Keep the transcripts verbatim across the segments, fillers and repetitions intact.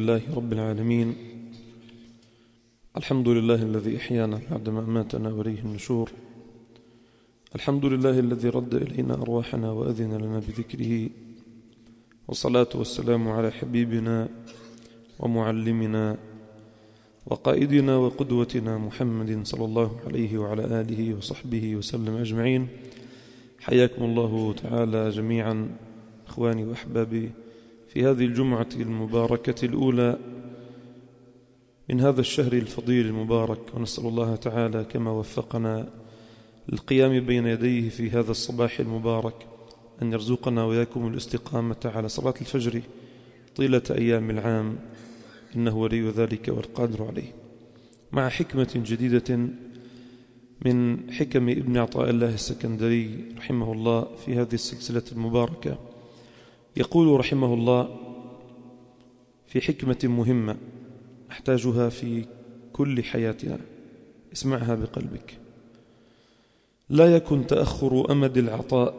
لله رب العالمين. الحمد لله الذي أحيانا بعدما أماتنا وإليه النشور. الحمد لله الذي رد إلينا أرواحنا وأذن لنا بذكره، والصلاة والسلام على حبيبنا ومعلمنا وقائدنا وقدوتنا محمد صلى الله عليه وعلى آله وصحبه وسلم أجمعين. حياكم الله تعالى جميعا إخواني وأحبابي في هذه الجمعة المباركة الأولى من هذا الشهر الفضيل المبارك، ونسأل الله تعالى كما وفقنا للقيام بين يديه في هذا الصباح المبارك أن يرزقنا وإياكم الاستقامة على صلاة الفجر طيلة أيام العام، إنه ولي ذلك والقادر عليه. مع حكمة جديدة من حكم ابن عطاء الله السكندري رحمه الله في هذه السلسلة المباركة، يقول رحمه الله في حكمة مهمة نحتاجها في كل حياتنا، اسمعها بقلبك: لا يكن تأخر أمد العطاء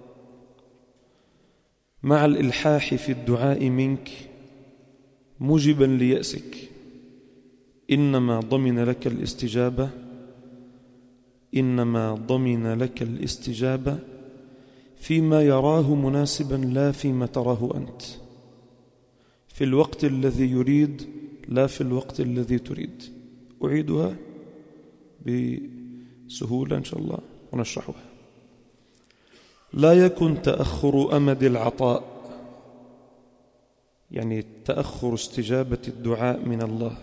مع الإلحاح في الدعاء منك موجبا ليأسك، إنما ضمن لك الاستجابة إنما ضمن لك الاستجابة فيما يراه مناسبا لا فيما تراه أنت، في الوقت الذي يريد لا في الوقت الذي تريد. أعيدها بسهولة إن شاء الله ونشرحها. لا يكن تأخر أمد العطاء، يعني تأخر استجابة الدعاء من الله،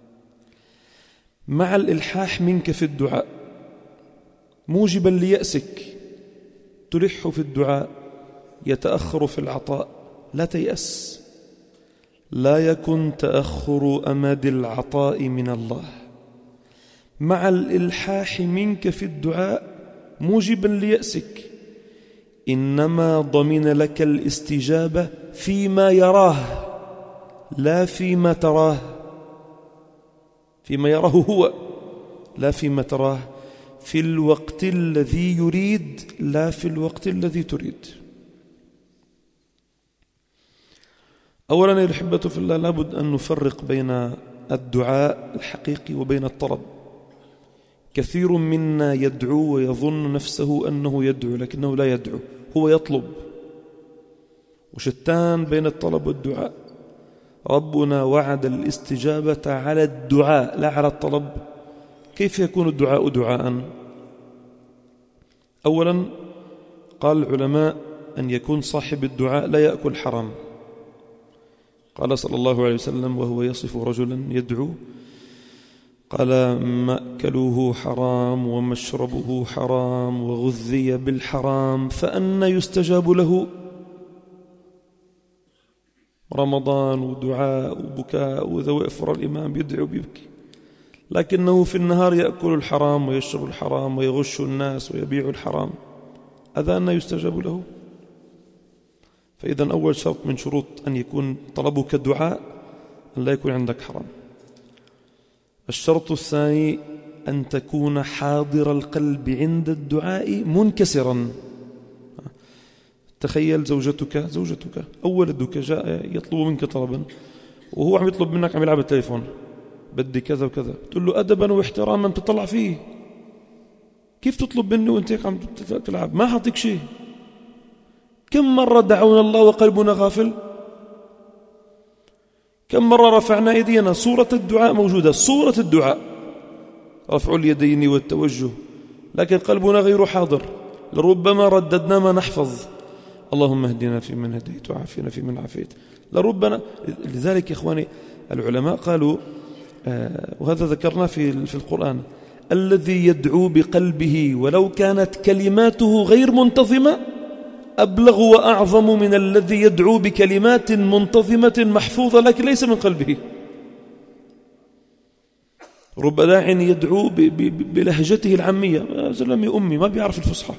مع الإلحاح منك في الدعاء موجبا ليأسك، تلح في الدعاء يتأخر في العطاء، لا تيأس. لا يكن تأخر أمد العطاء من الله مع الإلحاح منك في الدعاء موجبا ليأسك، إنما ضمن لك الاستجابة فيما يراه لا فيما تراه، فيما يراه هو لا فيما تراه، في الوقت الذي يريد لا في الوقت الذي تريد. أولا يا الأحبة في الله، لابد أن نفرق بين الدعاء الحقيقي وبين الطلب. كثير منا يدعو ويظن نفسه أنه يدعو لكنه لا يدعو، هو يطلب، وشتان بين الطلب والدعاء. ربنا وعد الاستجابة على الدعاء لا على الطلب. كيف يكون الدعاء دعاء؟ أولا قال العلماء أن يكون صاحب الدعاء لا يأكل حرام. قال صلى الله عليه وسلم وهو يصف رجلا يدعو، قال: مأكله حرام ومشربه حرام وغذي بالحرام فأنى يستجاب له؟ رمضان ودعاء وبكاء وذوائفر الإمام يدعو بيبكي، لكنه في النهار يأكل الحرام ويشرب الحرام ويغش الناس ويبيع الحرام، أذان يستجاب له؟ فإذا أول شرط من شروط أن يكون طلبك الدعاء أن لا يكون عندك حرام. الشرط الثاني أن تكون حاضر القلب عند الدعاء منكسرا. تخيل زوجتك زوجتك أو ولدك جاء يطلب منك طلبا، وهو عم يطلب منك عم يلعب التليفون، بدي كذا وكذا، تقول له أدبا واحتراما تطلع فيه. كيف تطلب منه وانت هيك عم تلعب؟ ما حاطيك شيء. كم مرة دعونا الله وقلبنا غافل؟ كم مرة رفعنا أيدينا؟ صورة الدعاء موجودة، صورة الدعاء رفع اليدين والتوجه، لكن قلبنا غير حاضر. لربما رددنا ما نحفظ: اللهم اهدنا فيمن هديت وعافنا فيمن عافيت. لربنا. لذلك يا إخواني العلماء قالوا آه وهذا ذكرنا في في القرآن: الذي يدعو بقلبه ولو كانت كلماته غير منتظمة أبلغ وأعظم من الذي يدعو بكلمات منتظمة محفوظة لكن ليس من قلبه. رب داع يدعو بلهجته العامية، زلمي أمي ما بيعرف الفصحى،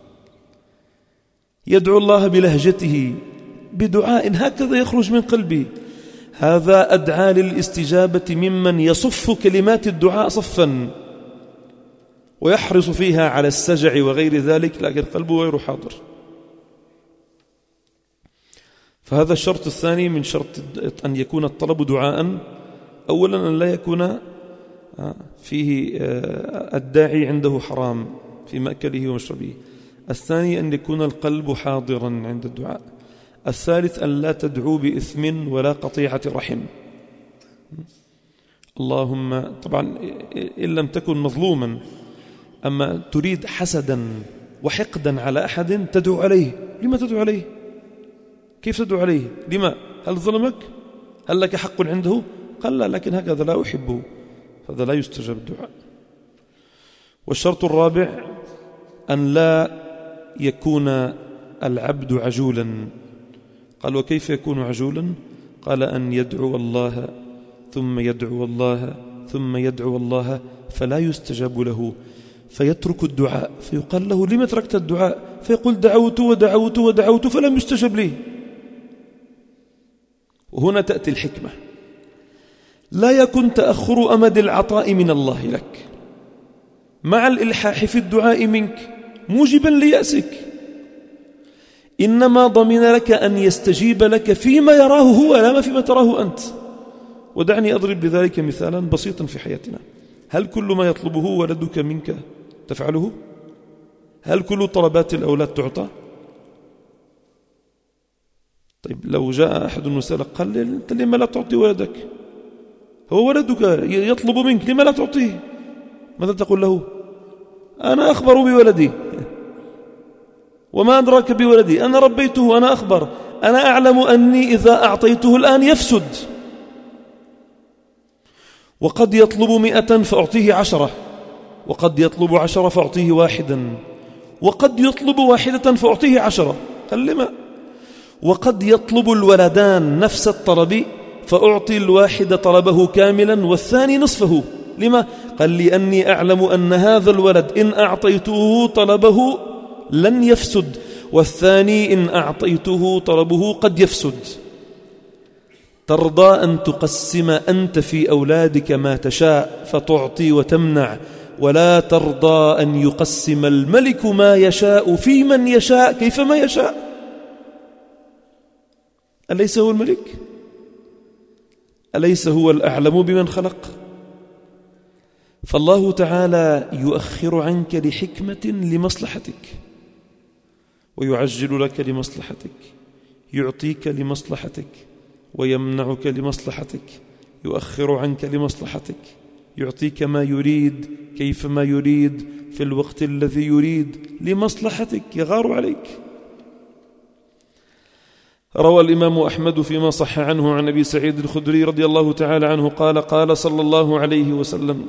يدعو الله بلهجته بدعاء هكذا يخرج من قلبه، هذا أدعى للاستجابة ممن يصف كلمات الدعاء صفا ويحرص فيها على السجع وغير ذلك، لكن قلبه غير حاضر. فهذا الشرط الثاني من شرط أن يكون الطلب دعاء. أولا أن لا يكون فيه الداعي عنده حرام في مأكله ومشربه. الثاني أن يكون القلب حاضرا عند الدعاء. الثالث أن لا تدعو بإثم ولا قطيعة رحم. اللهم طبعا إن لم تكن مظلوما، أما تريد حسدا وحقدا على أحد تدعو عليه. لما تدعو عليه؟ كيف تدعو عليه؟ لما؟ هل ظلمك؟ هل لك حق عنده؟ قال لا، لكن هكذا لا أحبه، هذا لا يستجاب الدعاء. والشرط الرابع أن لا يكون العبد عجولا. قال وكيف يكون عجولا؟ قال أن يدعو الله ثم يدعو الله ثم يدعو الله فلا يستجاب له، فيترك الدعاء، فيقال له لما تركت الدعاء؟ فيقول دعوت ودعوت ودعوت فلم يستجب لي. وهنا تأتي الحكمة. لا يكن تأخر أمد العطاء من الله لك مع الإلحاح في الدعاء منك موجبا ليأسك، إنما ضمن لك أن يستجيب لك فيما يراه هو لا ما فيما تراه أنت. ودعني أضرب بذلك مثالا بسيطا في حياتنا. هل كل ما يطلبه ولدك منك تفعله؟ هل كل طلبات الأولاد تعطى؟ طيب لو جاء أحد وسألك قال أنت لما لا تعطي ولدك؟ هو ولدك يطلب منك، لما لا تعطيه؟ ماذا تقول له؟ أنا أخبر بولدي. وما أدراك بولدي؟ أنا ربيته، أنا أخبر، أنا أعلم أني إذا أعطيته الآن يفسد. وقد يطلب مئة فأعطيه عشرة، وقد يطلب عشرة فأعطيه واحدا، وقد يطلب واحدة فأعطيه عشرة. قال لما؟ وقد يطلب الولدان نفس الطلب فأعطي الواحد طلبه كاملا والثاني نصفه. لما؟ قال لأني أعلم أن هذا الولد إن أعطيته طلبه لن يفسد، والثاني إن أعطيته طلبه قد يفسد. ترضى أن تقسم أنت في أولادك ما تشاء فتعطي وتمنع، ولا ترضى أن يقسم الملك ما يشاء في من يشاء كيفما يشاء. أليس هو الملك؟ أليس هو الأعلم بمن خلق؟ فالله تعالى يؤخر عنك لحكمة لمصلحتك، ويعجل لك لمصلحتك، يعطيك لمصلحتك، ويمنعك لمصلحتك، يؤخر عنك لمصلحتك، يعطيك ما يريد كيفما يريد في الوقت الذي يريد لمصلحتك، يغار عليك. روى الإمام أحمد فيما صح عنه عن أبي سعيد الخدري رضي الله تعالى عنه قال قال صلى الله عليه وسلم: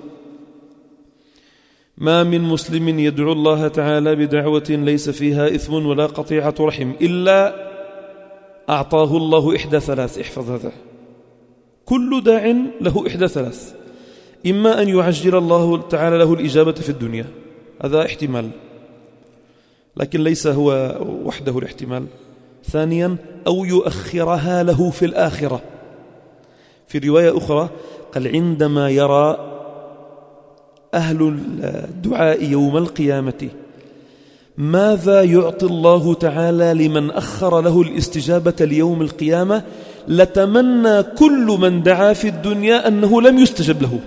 ما من مسلم يدعو الله تعالى بدعوة ليس فيها إثم ولا قطيعة رحم إلا أعطاه الله إحدى ثلاث. احفظ هذا: كل داع له إحدى ثلاث، إما أن يعجل الله تعالى له الإجابة في الدنيا، هذا احتمال لكن ليس هو وحده الاحتمال. ثانيا أو يؤخرها له في الآخرة. في رواية أخرى قال: عندما يرى أهل الدعاء يوم القيامة ماذا يعطي الله تعالى لمن أخر له الاستجابة ليوم القيامة، لتمنى كل من دعا في الدنيا أنه لم يستجب له.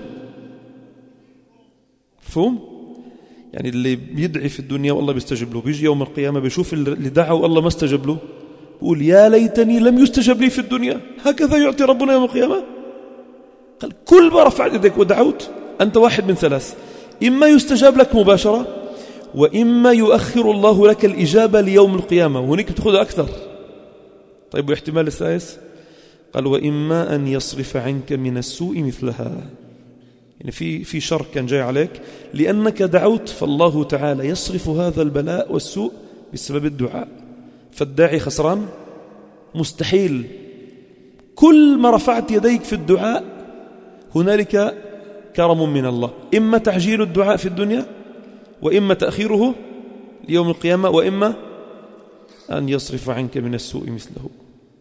فهم؟ يعني اللي بيدعي في الدنيا والله بيستجب له، بيجي يوم القيامة بيشوف اللي دعا والله ما استجب له، بيقول يا ليتني لم يستجب لي في الدنيا. هكذا يعطي ربنا يوم القيامة. قال: كل ما رفعت يدك ودعوت أنت واحد من ثلاث: إما يستجاب لك مباشرة، وإما يؤخر الله لك الإجابة ليوم القيامة، وهناك بتأخذ أكثر. طيب واحتمال الثالث؟ قال: وإما أن يصرف عنك من السوء مثلها. يعني في في شر كان جاي عليك لأنك دعوت، فالله تعالى يصرف هذا البلاء والسوء بسبب الدعاء. فالداعي خسران؟ مستحيل. كل ما رفعت يديك في الدعاء هنالك كرم من الله، إما تعجيل الدعاء في الدنيا، وإما تأخيره ليوم القيامة، وإما أن يصرف عنك من السوء مثله.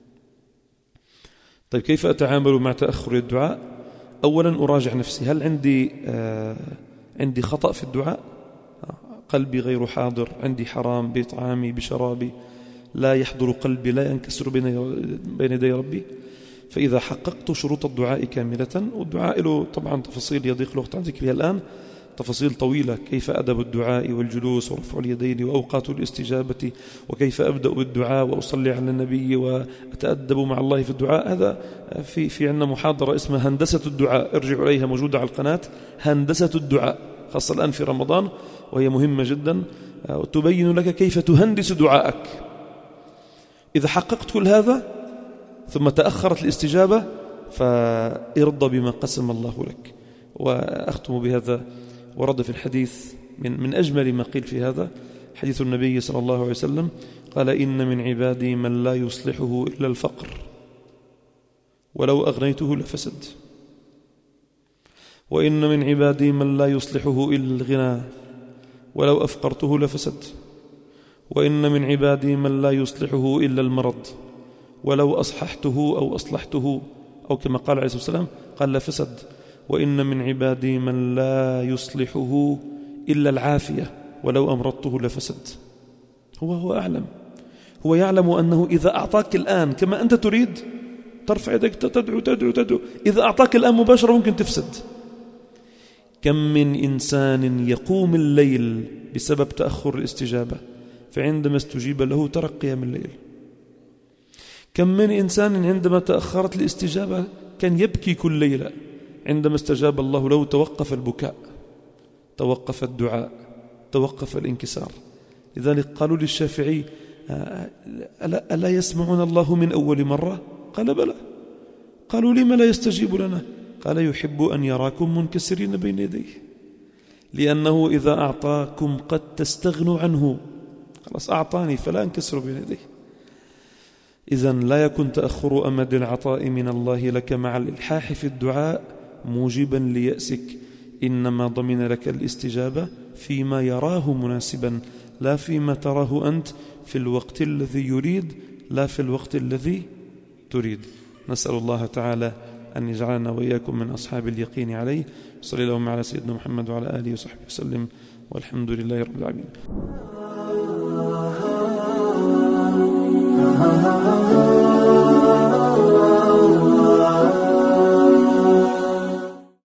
طيب كيف أتعامل مع تأخر الدعاء؟ أولا أراجع نفسي، هل عندي آه عندي خطأ في الدعاء؟ قلبي غير حاضر، عندي حرام بطعامي بشرابي، لا يحضر قلبي، لا ينكسر بين يدي ربي. فإذا حققت شروط الدعاء كاملة، والدعاء له طبعا تفاصيل يضيق الوقت عن ذكرها الآن، تفاصيل طويلة، كيف أدب الدعاء والجلوس ورفع اليدين وأوقات الاستجابة، وكيف أبدأ بالدعاء وأصلي على النبي وأتأدب مع الله في الدعاء. هذا في في عندنا محاضرة اسمها هندسة الدعاء، ارجعوا إليها، موجودة على القناة، هندسة الدعاء، خاصة الآن في رمضان، وهي مهمة جدا، تبين لك كيف تهندس دعاءك. إذا حققت كل هذا ثم تأخرت الاستجابة فارضى بما قسم الله لك. وأختم بهذا، ورد في الحديث من, من أجمل ما قيل في هذا حديث النبي صلى الله عليه وسلم، قال: إن من عبادي من لا يصلحه إلا الفقر ولو أغنيته لفسد، وإن من عبادي من لا يصلحه إلا الغنى ولو أفقرته لفسد، وإن من عبادي من لا يصلحه إلا المرض ولو أصححته أو أصلحته، أو كما قال عليه الصلاة والسلام قال لفسد، وإن من عبادي من لا يصلحه إلا العافية ولو أمرضته لفسد. هو هو أعلم، هو يعلم أنه إذا أعطاك الآن كما أنت تريد، ترفع يدك تدعو تدعو تدعو، إذا أعطاك الآن مباشرة ممكن تفسد. كم من إنسان يقوم الليل بسبب تأخر الاستجابة، فعندما استجيب له ترك قيام الليل. كم من إنسان عندما تأخرت الاستجابة كان يبكي كل ليلة، عندما استجاب الله له توقف البكاء، توقف الدعاء، توقف الانكسار. لذلك قالوا للشافعي: ألا, ألا يسمعون الله من أول مرة؟ قال: بلى. قالوا: لما لا يستجيب لنا؟ قال: يحب أن يراكم منكسرين بين يديه، لأنه إذا أعطاكم قد تستغنوا عنه، خلاص أعطاني فلا انكسر بين يديه. إذن لا يكن تأخر أمد العطاء من الله لك مع الإلحاح في الدعاء موجبا ليأسك، إنما ضمن لك الاستجابة فيما يراه مناسبا، لا فيما تراه أنت في الوقت الذي يريد، لا في الوقت الذي تريد. نسأل الله تعالى أن يجعلنا وإياكم من أصحاب اليقين عليه. صلى الله على سيدنا محمد وعلى آله وصحبه وسلم، والحمد لله رب العالمين.